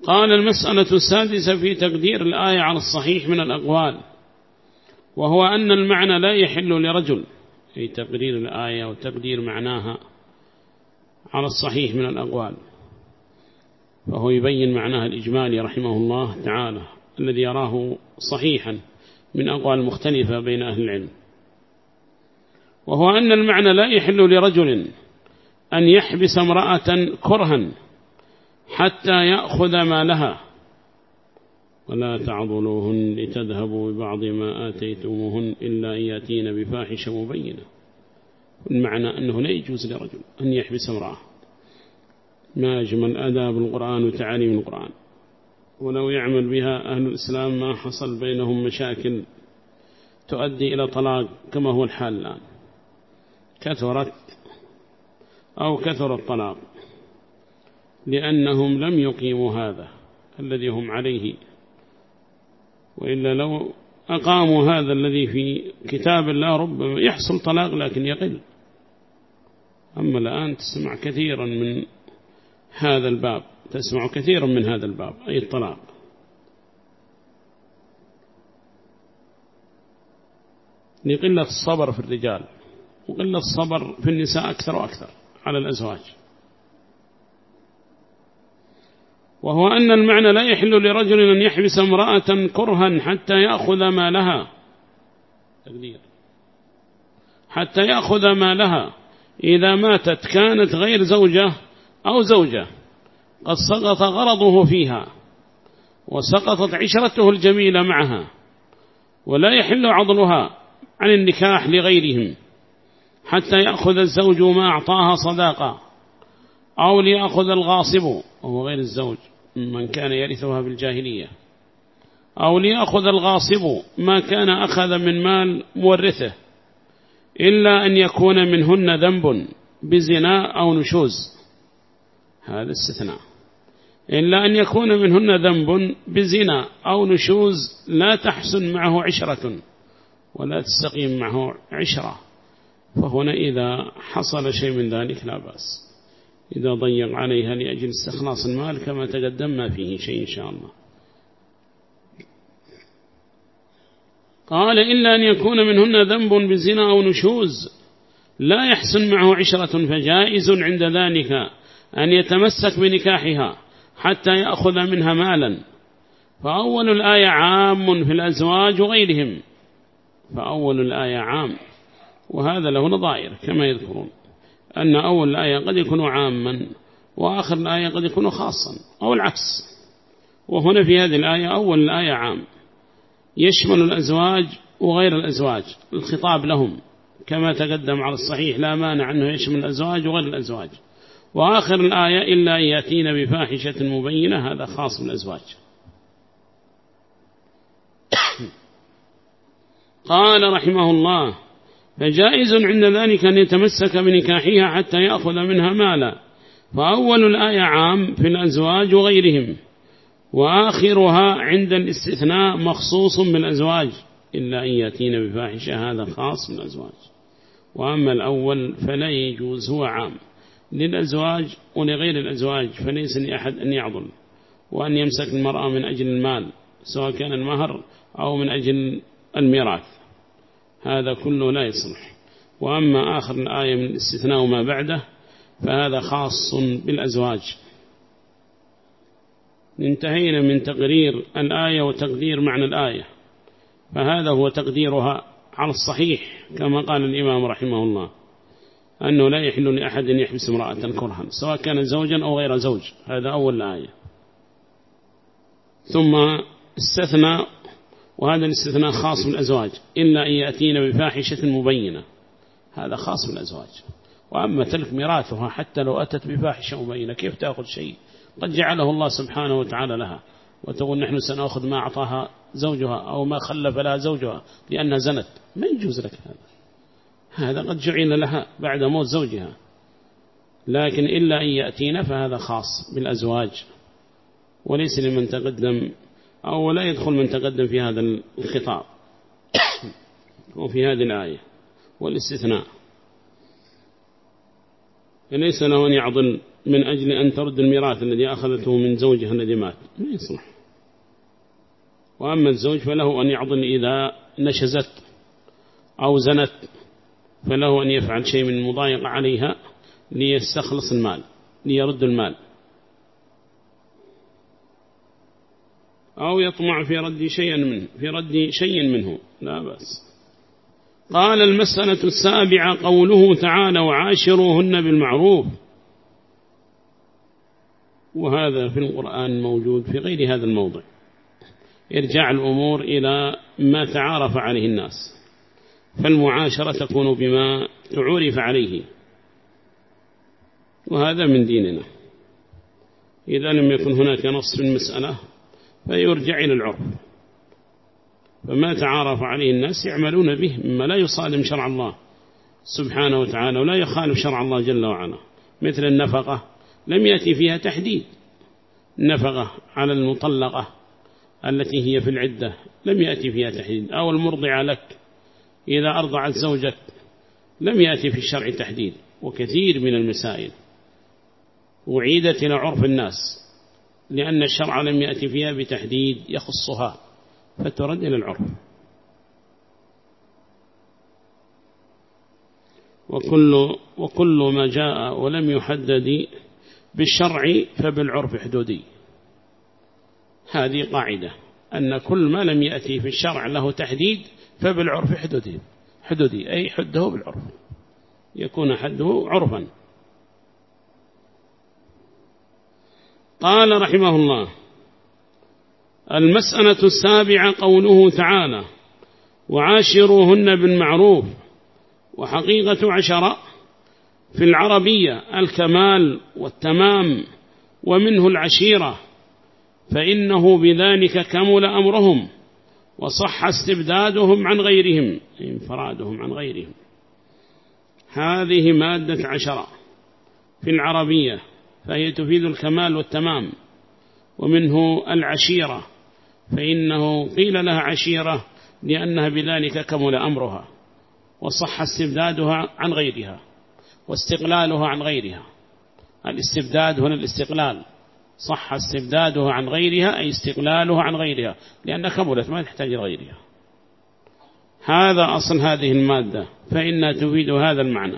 قال المسألة السادسة في تقدير الآية على الصحيح من الأقوال، وهو أن المعنى لا يحل لرجل، أي تقدير الآية وتقدير معناها على الصحيح من الأقوال، فهو يبين معناها الإجمالي رحمه الله تعالى الذي يراه صحيحا من أقوال مختلفة بين أهل العلم، وهو أن المعنى لا يحل لرجل أن يحبس امرأة كرها حتى يأخذ مالها، ولا تعضلوهن لتذهبوا ببعض ما آتيتموهن إلا أن يأتين بفاحشة مبينة. المعنى أنه لا يجوز لرجل أن يحبس امرأة، ما أجمل آداب القرآن وتعاليم القرآن، ولو يعمل بها أهل الإسلام ما حصل بينهم مشاكل تؤدي إلى طلاق كما هو الحال الآن، كثر الطلاق لأنهم لم يقيموا هذا الذي هم عليه، وإلا لو أقاموا هذا الذي في كتاب الله ربما يحصل طلاق لكن يقل. أما الآن تسمع كثيرا من هذا الباب، أي الطلاق. لقلة الصبر في الرجال وقلة الصبر في النساء أكثر وأكثر على الأزواج. وهو أن المعنى لا يحل لرجل أن يحبس امرأة كرها حتى يأخذ مالها إذا ماتت كانت غير زوجة أو زوجة قد سقط غرضه فيها وسقطت عشرته الجميلة معها، ولا يحل عضلها عن النكاح لغيرهم حتى يأخذ الزوج ما أعطاها صداقة، أو ليأخذ الغاصب وهو غير الزوج من كان يرثها بالجاهلية، أو ليأخذ الغاصب ما كان أخذ من مال مورثه، إلا أن يكون منهن ذنب بزنا أو نشوز. هذا استثناء، إلا أن يكون منهن ذنب بزنا أو نشوز لا تحسن معه عشرة ولا تستقيم معه عشرة، فهنا إذا حصل شيء من ذلك لا بأس، إذا ضيق عليها لأجل استخلاص المال كما تقدم ما فيه شيء إن شاء الله. قال إلا أن يكون منهن ذنب بزنا أو نشوز لا يحسن معه عشرة، فجائز عند ذلك أن يتمسك بنكاحها حتى يأخذ منها مالا. فأول الآية عام في الأزواج وغيرهم، فأول الآية عام، وهذا له نظائر كما يذكرون أن أول الآية قد يكون عاما وآخر الآية قد يكون خاصا أو العكس. وهنا في هذه الآية أول الآية عام يشمل الأزواج وغير الأزواج، الخطاب لهم كما تقدم على الصحيح لا مانع أنه يشمل الأزواج وغير الأزواج. وآخر الآية إلا أن يأتين بفاحشة مبينة، هذا خاص بالأزواج. قال رحمه الله فجائز عند ذلك أن يتمسك بنكاحها حتى يأخذ منها مالا. فأول الآية عام في الأزواج وغيرهم، وآخرها عند الاستثناء مخصوص بالأزواج إلا أن يأتين بفاحشة، هذا خاص بالأزواج. وأما الأول فلا يجوز، هو عام للأزواج ولغير الأزواج، فليس لأحد أن يعضل وأن يمسك المرأة من أجل المال سواء كان المهر أو من أجل الميراث، هذا كله لا يصلح. وأما آخر الآية من الاستثناء وما بعده فهذا خاص بالأزواج. انتهينا من تقرير الآية وتقدير معنى الآية، فهذا هو تقديرها على الصحيح كما قال الإمام رحمه الله، أنه لا يحل لأحد أن يحبس امرأة كرها سواء كان زوجا أو غير زوج، هذا أول الآية. ثم استثنى، وهذا الاستثناء خاص بالأزواج إلا أن يأتين بفاحشة مبينة، هذا خاص بالأزواج. وأما تلك ميراثها حتى لو أتت بفاحشة مبينة كيف تأخذ شيء قد جعله الله سبحانه وتعالى لها، وتقول نحن سنأخذ ما أعطاها زوجها أو ما خلف لها زوجها لأنها زنت، ما يجوز لك هذا قد جعل لها بعد موت زوجها. لكن إلا أن يأتين فهذا خاص بالأزواج وليس لمن تقدم أو لا يدخل من تقدم في هذا الخطاب وفي هذه الآية والاستثناء. ليس له أن يعضل من أجل أن ترد الميراث الذي أخذته من زوجها الذي مات، ما يصلح. وأما الزوج فله أن يعضل إذا نشزت أو زنت، فله أن يفعل شيء من المضايقة عليها ليستخلص المال، ليرد المال، أو يطمع في رد شيء منه لا بأس. قال: المسألة السابعة قوله تعالى: وعاشروهن بالمعروف. وهذا في القرآن موجود في غير هذا الموضع، إرجاع الأمور إلى ما تعارف عليه الناس، فالمعاشرة تكون بما تعرف عليه، وهذا من ديننا. إذا لم يكن هناك نص في المسألة فيرجع إلى العرف، فما تعارف عليه الناس يعملون به مما لا يصادم شرع الله سبحانه وتعالى ولا يخالف شرع الله جل وعلا، مثل النفقة لم يأتي فيها تحديد، النفقة على المطلقة التي هي في العدة لم يأتي فيها تحديد، أو المرضعة لك إذا أرضعت زوجك لم يأتي في الشرع تحديد. وكثير من المسائل وعيدت إلى عرف الناس لأن الشرع لم يأتي فيها بتحديد يخصها، فترد إلى العرف. وكل ما جاء ولم يحدد بالشرع فبالعرف حدودي. هذه قاعدة، أن كل ما لم يأتي في الشرع له تحديد فبالعرف حدودي، أي حده بالعرف، يكون حده عرفا. قال رحمه الله: المسألة السابعة قوله تعالى: وعاشروهن بالمعروف. وحقيقة عشرة في العربية الكمال والتمام، ومنه العشيرة، فإنه بذلك كمل أمرهم وصح استبدادهم عن غيرهم، انفرادهم عن غيرهم. هذه مادة عشرة في العربية، فهي تفيد الكمال والتمام. ومنه العشيرة، فإنه قيل لها عشيرة لأنها بذلك كمل أمرها وصح استبدادها عن غيرها واستقلالها عن غيرها. الاستبداد هنا الاستقلال، صح استبدادها عن غيرها أي استقلالها عن غيرها، لأنها كملت ما تحتاج غيرها. هذا أصل هذه المادة، فإنها تفيد هذا المعنى.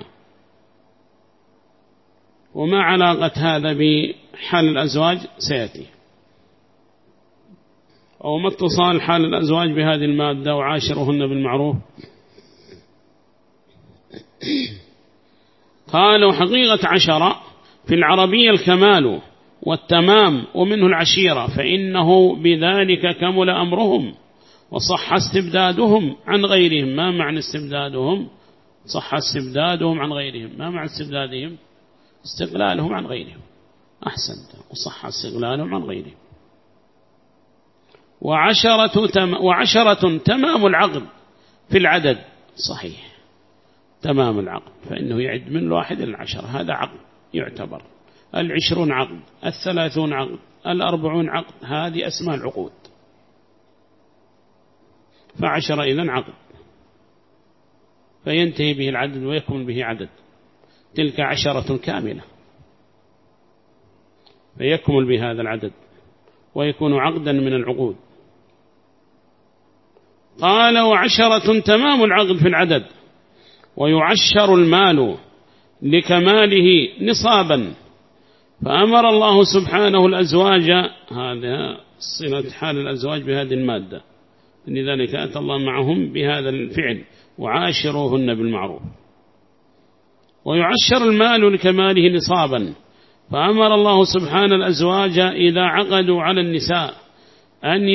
وما علاقة هذا بحال الأزواج سيأتي، أو ما اتصال حال الأزواج بهذه المادة وعاشرهن بالمعروف. قالوا: حقيقة عشرة في العربية الكمال والتمام، ومنه العشيرة، فإنه بذلك كمل أمرهم وصح استبدادهم عن غيرهم. ما معنى استبدادهم؟ صح استبدادهم عن غيرهم. ما معنى استبدادهم؟ استقلالهم عن غيرهم. أحسنت، وصح استقلالهم عن غيرهم. وعشرة تمام العقد في العدد، صحيح، تمام العقد، فإنه يعد من الواحد إلى العشرة، هذا عقد يعتبر. 20 عقد، 30 عقد، 40 عقد، هذه أسماء العقود. ف10 إذن عقد، فينتهي به العدد ويكمل به عدد، تلك 10 كاملة، فيكمل بهذا العدد ويكون عقدا من العقود. قال: وعشرة تمام العقد في العدد، ويعشر المال لكماله نصابا. فأمر الله سبحانه الأزواج، هذا صلة حال الأزواج بهذه المادة، لذلك أتى الله معهم بهذا الفعل: وعاشروهن بالمعروف. ويعشر المال لكماله نصابا، فأمر الله سبحانه الأزواج إذا عقدوا على النساء أن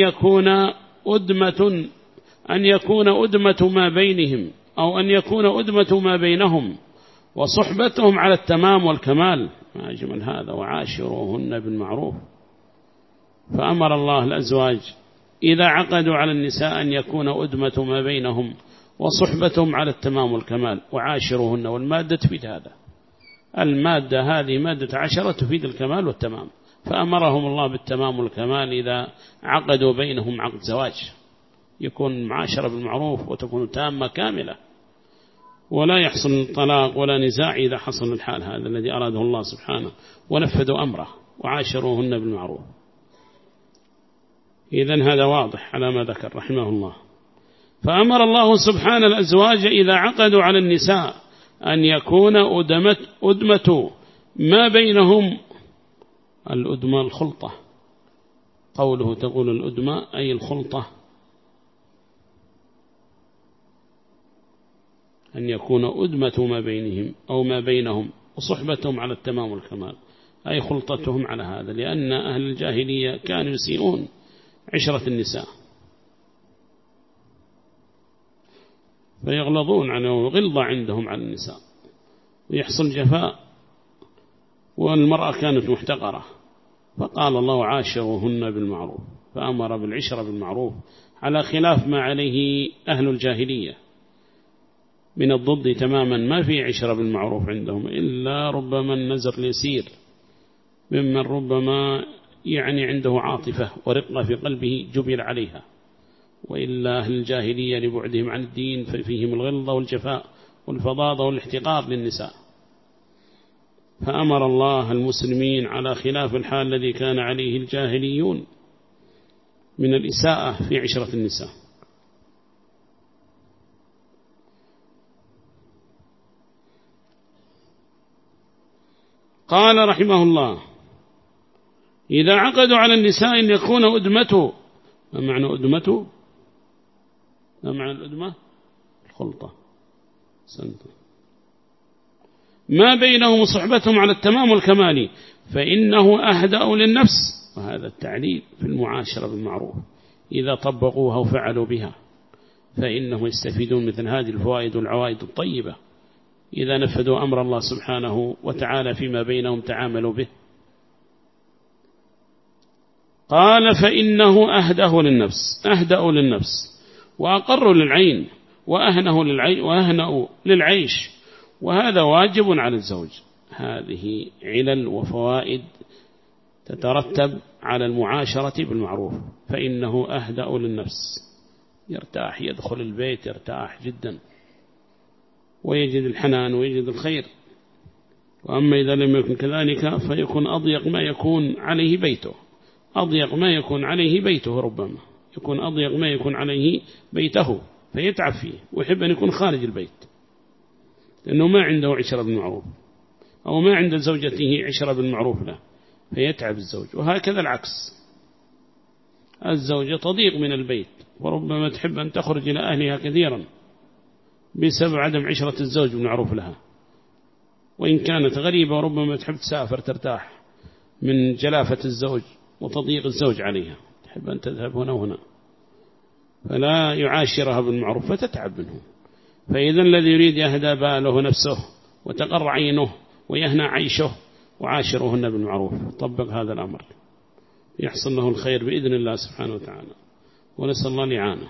يكون أدمة ما بينهم، أو أن يكون أدمة ما بينهم وصحبتهم على التمام والكمال. ما أجمل هذا: وعاشروهن بالمعروف. فأمر الله الأزواج إذا عقدوا على النساء أن يكون أدمة ما بينهم وصحبتهم على التمام والكمال. وعاشروهن، والمادة تفيد هذا، المادة هذه مادة عشرة تفيد الكمال والتمام، فأمرهم الله بالتمام والكمال إذا عقدوا بينهم عقد زواج، يكون معاشرة بالمعروف وتكون تامة كاملة. ولا يحصل طلاق ولا نزاع إذا حصل الحال هذا الذي أراده الله سبحانه ونفذوا أمره وعاشروهن بالمعروف. إذن هذا واضح على ما ذكر رحمه الله. فأمر الله سبحانه الأزواج إذا عقدوا على النساء أن يكون أدمة ما بينهم. الأدمة الخلطة، قوله تقول الأدمة أي الخلطة، أن يكون أدمة ما بينهم أو ما بينهم وصحبتهم على التمام والكمال، أي خلطتهم على هذا، لأن أهل الجاهلية كانوا يسيئون عشرة النساء فيغلظون عنه غلظة عندهم على النساء ويحصل جفاء، والمرأة كانت محتقرة، فقال الله عاشروهن بالمعروف، فأمر بالعشرة بالمعروف على خلاف ما عليه أهل الجاهلية من الضد تماما. ما في عشرة بالمعروف عندهم إلا ربما النزر اليسير ممن ربما يعني عنده عاطفة ورقة في قلبه جبل عليها، وإلا أهل الجاهلية لبعدهم عن الدين ففيهم الغلظة والجفاء والفظاظة والاحتقار للنساء. فأمر الله المسلمين على خلاف الحال الذي كان عليه الجاهليون من الإساءة في عشرة النساء. قال رحمه الله إذا عقدوا على النساء أن يكون أدمته. ما معنى أدمته؟ ما معنى الأدمة؟ الخلطة. ما بينهم صحبتهم على التمام والكمال فإنه أهدأ للنفس. وهذا التعليل في المعاشرة بالمعروف، إذا طبقوها وفعلوا بها فإنهم يستفيدون مثل هذه الفوائد والعوائد الطيبة إذا نفذوا أمر الله سبحانه وتعالى فيما بينهم تعاملوا به. قال فإنه أهدأ للنفس وأقر للعين وأهنأ للعيش، وهذا واجب على الزوج. هذه علل وفوائد تترتب على المعاشرة بالمعروف. فإنه أهدأ للنفس، يرتاح، يدخل البيت يرتاح جدا ويجد الحنان ويجد الخير. وأما إذا لم يكن كذلك فيكون أضيق ما يكون عليه بيته، أضيق ما يكون عليه بيته، ربما يكون أضيق ما يكون عليه بيته فيتعب فيه ويحب أن يكون خارج البيت لأنه ما عنده عشرة بالمعروف أو ما عند زوجته عشرة بالمعروف له فيتعب الزوج. وهكذا العكس، الزوجة تضيق من البيت وربما تحب أن تخرج إلى أهلها كثيرا بسبب عدم عشرة الزوج بالمعروف لها، وإن كانت غريبة وربما تحب تسافر ترتاح من جلافة الزوج وتضييق الزوج عليها، تحب أن تذهب هنا وهنا فلا يعاشرها بالمعروف فتتعب منه. فإذا الذي يريد يهدى باله نفسه وتقر عينه ويهنى عيشه وعاشرهن بالمعروف، طبق هذا الأمر يحصل له الخير بإذن الله سبحانه وتعالى، ونسأل الله لعانه.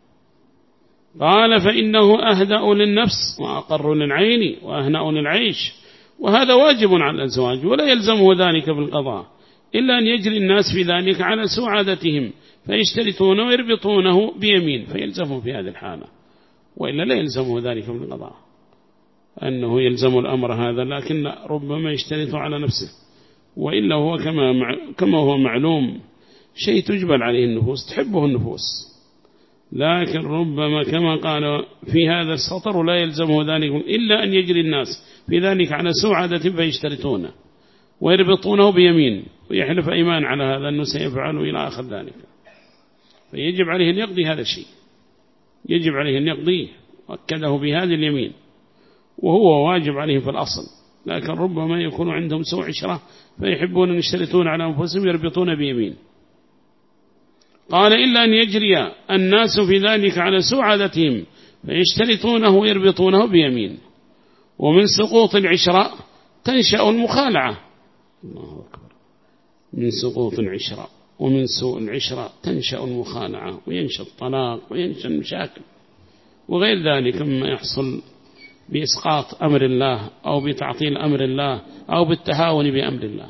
قال فإنه أهدأ للنفس وأقر للعين وأهنأ للعيش، وهذا واجب على الأزواج ولا يلزمه ذلك بالقضاء إلا أن يجري الناس في ذلك على سوء عادتهم فيشترطونه ويربطونه بيمين فيلزمه في هذه الحالة، وإلا لا يلزمه ذلك بالقضاء أنه يلزم الأمر هذا، لكن ربما يشترط على نفسه، وإلا هو كما هو معلوم شيء تجبل عليه النفوس تحبه النفوس، لكن ربما كما قال في هذا السطر لا يلزمه ذلك إلا أن يجري الناس في ذلك على سوء عادة فيشترطونه ويربطونه بيمين ويحلف أيمان على هذا أنه سيفعله إلى آخر ذلك، فيجب عليه أن يقضي هذا الشيء، يجب عليه أن يقضيه وأكده بهذه اليمين، وهو واجب عليه في الأصل، لكن ربما يكون عندهم سوء عشرة فيحبون أن يشترطون على أنفسهم يربطون بيمين. قال إلا أن يجري الناس في ذلك على سوء عادتهم فيشترطونه ويربطونه بيمين. ومن سقوط العشرة تنشأ المخالعة، الله أكبر، من سقوط العشرة ومن سوء العشرة تنشأ المخالعة وينشأ الطلاق وينشأ المشاكل وغير ذلك مما يحصل بإسقاط أمر الله أو بتعطيل أمر الله أو بالتهاون بأمر الله.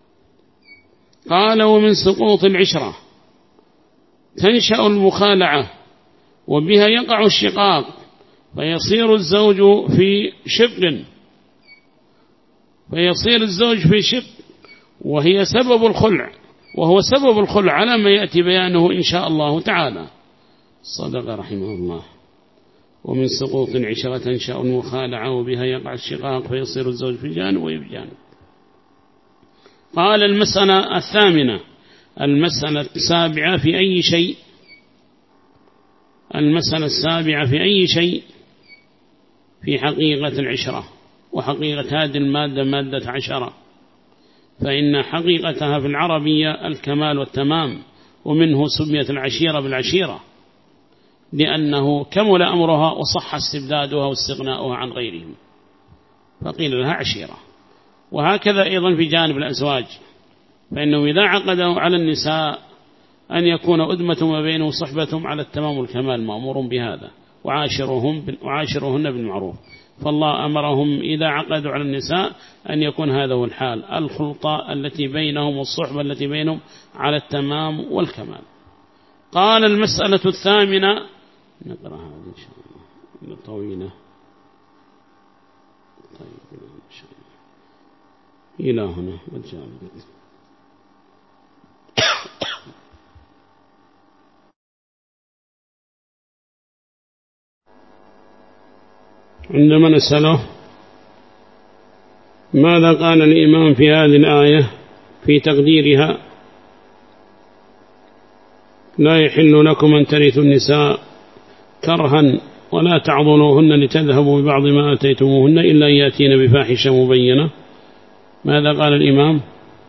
قال ومن سقوط العشرة تنشأ المخالعة وبها يقع الشقاق فيصير الزوج في شق، وهي سبب الخلع، وهو سبب الخلع على ما يأتي بيانه إن شاء الله تعالى. صدق رحمه الله. ومن سقوط العشرة أنشاء المخالعة وبها يقع الشقاق فيصير الزوج في جانب ويبجانب. قال المسألة الثامنة. المسألة السابعة في أي شيء؟ المسألة السابعة في أي شيء؟ في حقيقة العشرة، وحقيقة هذه المادة مادة عشرة، فإن حقيقتها في العربية الكمال والتمام، ومنه سميت العشيرة بالعشيرة، لأنه كمل أمرها وصح استبدادها واستغناؤها عن غيرهم، فقيل لها عشيرة. وهكذا أيضا في جانب الأزواج، فإنه إذا عقدوا على النساء أن يكون أدمة ما بينهم صحبتهم على التمام والكمال، مأمور بهذا، وعاشرهن بالمعروف. فالله أمرهم إذا عقدوا على النساء أن يكون هذا هو الحال، الخلطة التي بينهم والصحبة التي بينهم على التمام والكمال. قال المسألة الثامنة، نقرأ هذه إن شاء الله طويلة، طيب إن شاء الله إلى هنا عندما نسأله ماذا قال الإمام في هذه الآية في تقديرها: لا يحل لكم أن ترثوا النساء كرها ولا تعضلوهن لتذهبوا ببعض ما آتيتموهن إلا أن يأتين بفاحشة مبينة. ماذا قال الإمام؟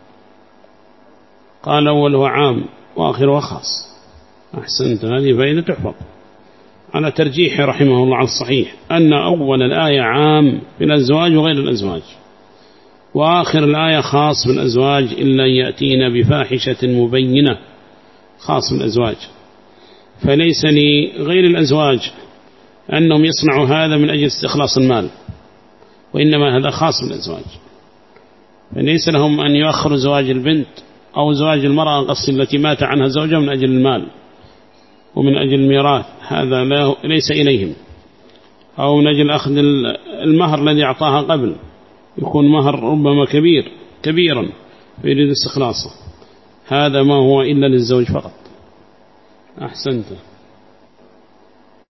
قال أوله عام وآخره خاص. أحسنت، هذه فائدة تحفظ على ترجيح رحمه الله على الصحيح، أن أول الآية عام في الأزواج وغير الأزواج، وآخر الآية خاص بالأزواج إلا أن يأتين بفاحشة مبينة، خاص بالأزواج. فليس لغير الأزواج أنهم يصنعوا هذا من أجل استخلاص المال، وإنما هذا خاص بالأزواج، فليس لهم أن يؤخروا زواج البنت أو زواج المرأة قص التي مات عنها زوجها من أجل المال ومن أجل الميراث، هذا ليس إليهم، أو من أجل أخذ المهر الذي أعطاها قبل، يكون مهر ربما كبيرا فيريد استخلاصه، هذا ما هو إلا للزوج فقط. أحسنت.